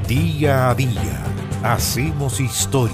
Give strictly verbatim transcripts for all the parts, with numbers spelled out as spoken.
Día a día hacemos historia.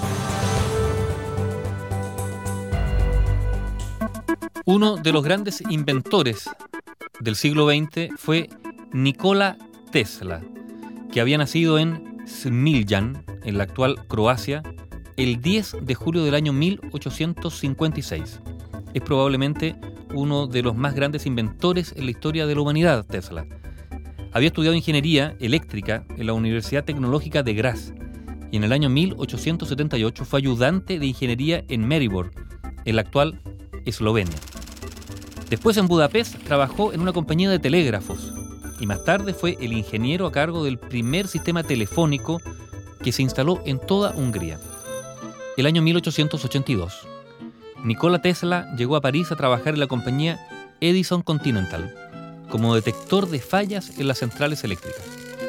Uno de los grandes inventores del siglo veinte fue Nikola Tesla, que había nacido en Smiljan, en la actual Croacia, el diez de julio del año mil ochocientos cincuenta y seis. Es probablemente uno de los más grandes inventores en la historia de la humanidad, Tesla. Había estudiado ingeniería eléctrica en la Universidad Tecnológica de Graz y en el año mil ochocientos setenta y ocho fue ayudante de ingeniería en Maribor, en la actual Eslovenia. Después, en Budapest, trabajó en una compañía de telégrafos y más tarde fue el ingeniero a cargo del primer sistema telefónico que se instaló en toda Hungría. El año mil ochocientos ochenta y dos, Nikola Tesla llegó a París a trabajar en la compañía Edison Continental como detector de fallas en las centrales eléctricas.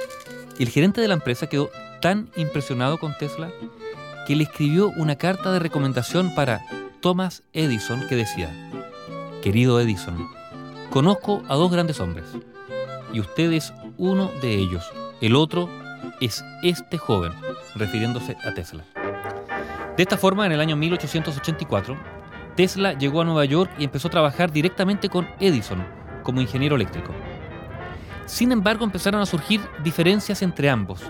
El gerente de la empresa quedó tan impresionado con Tesla que le escribió una carta de recomendación para Thomas Edison que decía: «Querido Edison, conozco a dos grandes hombres y usted es uno de ellos. El otro es este joven», refiriéndose a Tesla. De esta forma, en el año mil ochocientos ochenta y cuatro, Tesla llegó a Nueva York y empezó a trabajar directamente con Edison como ingeniero eléctrico. Sin embargo, empezaron a surgir diferencias entre ambos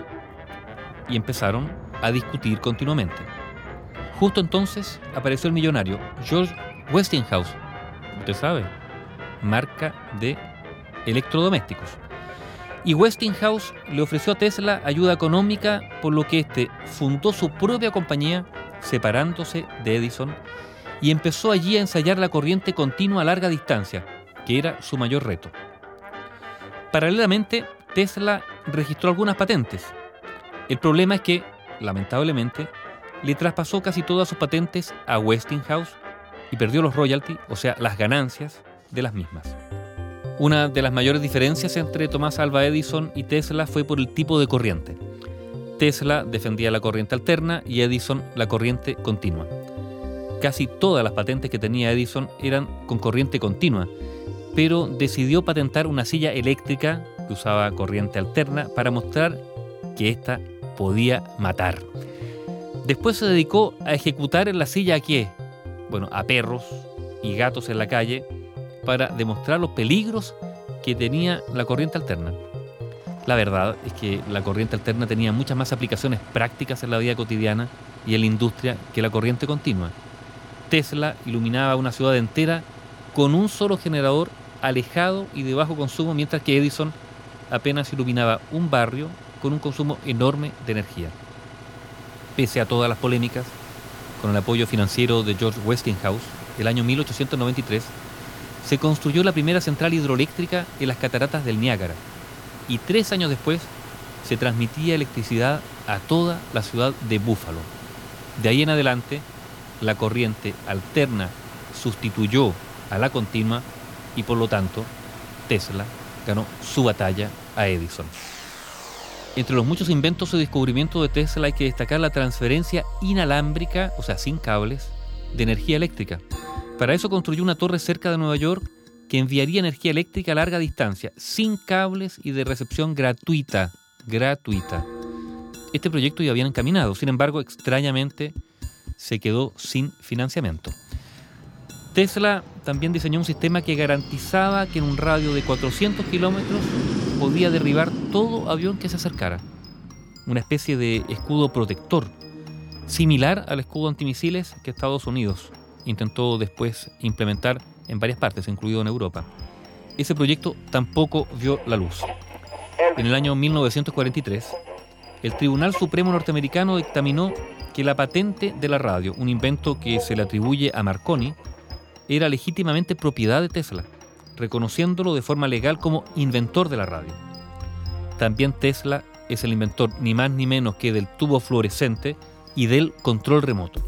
y empezaron a discutir continuamente. Justo entonces apareció el millonario George Westinghouse, usted sabe, marca de electrodomésticos. Y Westinghouse le ofreció a Tesla ayuda económica, por lo que éste fundó su propia compañía, separándose de Edison, y empezó allí a ensayar la corriente continua a larga distancia, que era su mayor reto. Paralelamente, Tesla registró algunas patentes. El problema es que, lamentablemente, le traspasó casi todas sus patentes a Westinghouse y perdió los royalties, o sea, las ganancias de las mismas. Una de las mayores diferencias entre Thomas Alva Edison y Tesla fue por el tipo de corriente. Tesla defendía la corriente alterna y Edison la corriente continua. Casi todas las patentes que tenía Edison eran con corriente continua, pero decidió patentar una silla eléctrica que usaba corriente alterna para mostrar que ésta podía matar. Después se dedicó a ejecutar en la silla a qué? Bueno, a perros y gatos en la calle para demostrar los peligros que tenía la corriente alterna. La verdad es que la corriente alterna tenía muchas más aplicaciones prácticas en la vida cotidiana y en la industria que la corriente continua. Tesla iluminaba una ciudad entera con un solo generador alejado y de bajo consumo, mientras que Edison apenas iluminaba un barrio con un consumo enorme de energía. Pese a todas las polémicas, con el apoyo financiero de George Westinghouse, el año mil ochocientos noventa y tres se construyó la primera central hidroeléctrica en las cataratas del Niágara y tres años después se transmitía electricidad a toda la ciudad de Buffalo. De ahí en adelante, la corriente alterna sustituyó a la continua y por lo tanto Tesla ganó su batalla a Edison. Entre los muchos inventos y descubrimientos de Tesla hay que destacar la transferencia inalámbrica, o sea, sin cables, de energía eléctrica. Para eso construyó una torre cerca de Nueva York que enviaría energía eléctrica a larga distancia, sin cables y de recepción gratuita. Gratuita. Este proyecto ya había encaminado, sin embargo, extrañamente se quedó sin financiamiento. Tesla también diseñó un sistema que garantizaba que en un radio de cuatrocientos kilómetros podía derribar todo avión que se acercara. Una especie de escudo protector, similar al escudo antimisiles que Estados Unidos intentó después implementar en varias partes, incluido en Europa. Ese proyecto tampoco vio la luz. En el año mil novecientos cuarenta y tres, el Tribunal Supremo norteamericano dictaminó que la patente de la radio, un invento que se le atribuye a Marconi, era legítimamente propiedad de Tesla, reconociéndolo de forma legal como inventor de la radio. También Tesla es el inventor ni más ni menos que del tubo fluorescente y del control remoto.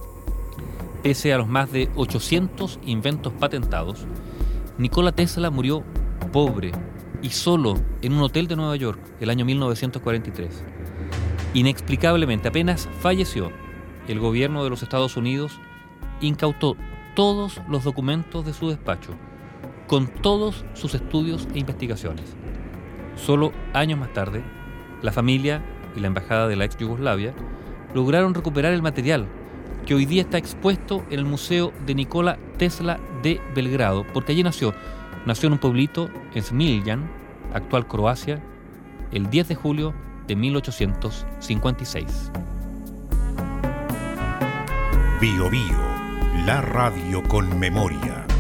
Pese a los más de ochocientos inventos patentados, Nikola Tesla murió pobre y solo en un hotel de Nueva York el año mil novecientos cuarenta y tres. Inexplicablemente, apenas falleció, el gobierno de los Estados Unidos incautó todos los documentos de su despacho, con todos sus estudios e investigaciones. Solo años más tarde, La familia y la embajada de la ex Yugoslavia lograron recuperar el material que hoy día está expuesto en el Museo de Nikola Tesla de Belgrado, porque allí nació. Nació en un pueblito en Smiljan, actual Croacia, el diez de julio de mil ochocientos cincuenta y seis. Bio Bio, la radio con memoria.